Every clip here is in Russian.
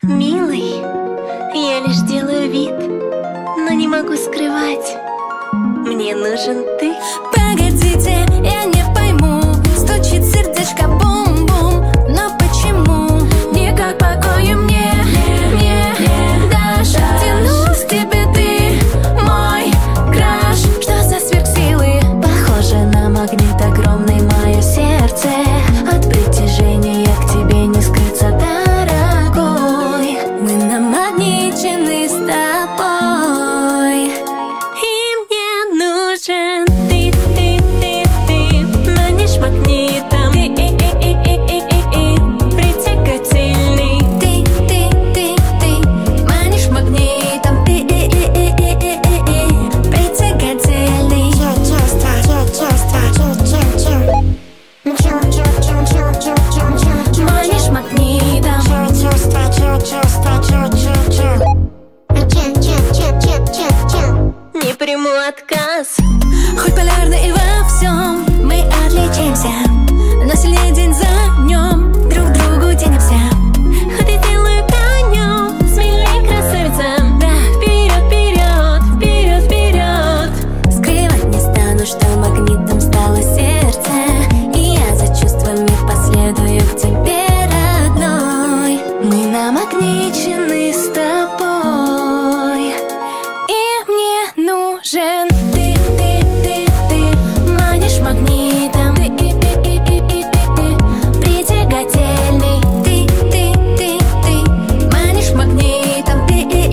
Милый, я лишь делаю вид, но не могу скрывать. Мне нужен ты. Погодите, я не пойму. Стучит сердечко бум-бум. Но почему никак покоя мне дашь? Тянусь к тебе, ты мой краш. Что за сверхсилы? Похоже на магнит огромный мое сердце. От притяжения к тебе не скрыться, дорогой. Мы намагничены с тобой. И мне нужен ты. Манишь магнитом, притягательный. Ты манишь магнитом, притягательный. Манишь магнитом. Не приму отказ. Хоть полярно и во всем мы отличимся, но сильнее день за днем друг к другу тянемся. Хоть и сделаю конем, смелей красавица. Да, вперед. Скрывать не стану, что магнитом стало сердце, и я за чувствами последую к тебе, родной. Мы намагничены с тобой. И мне нужен ты. Манишь магнитом, притягательный. Ты манишь магнитом,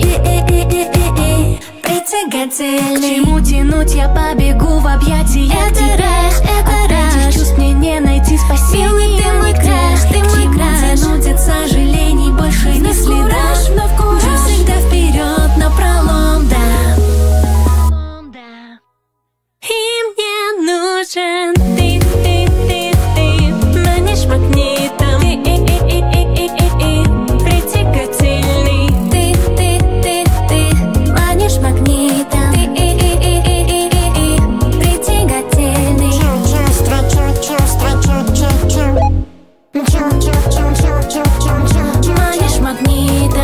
притягательный. К чему тянуть, я побегу в объятия тебя. От этих чувств мне не найти спасения. Ты мой краш, ты мой краш. Тянуть от сожалений больше не следа. Всегда вперед, напролом, да. И мне нужен ты. Манишь магнитом, притягательный. Ты манишь магнитом, притягательный. Манишь магнитом.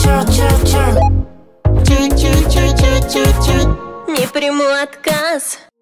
Не приму отказ.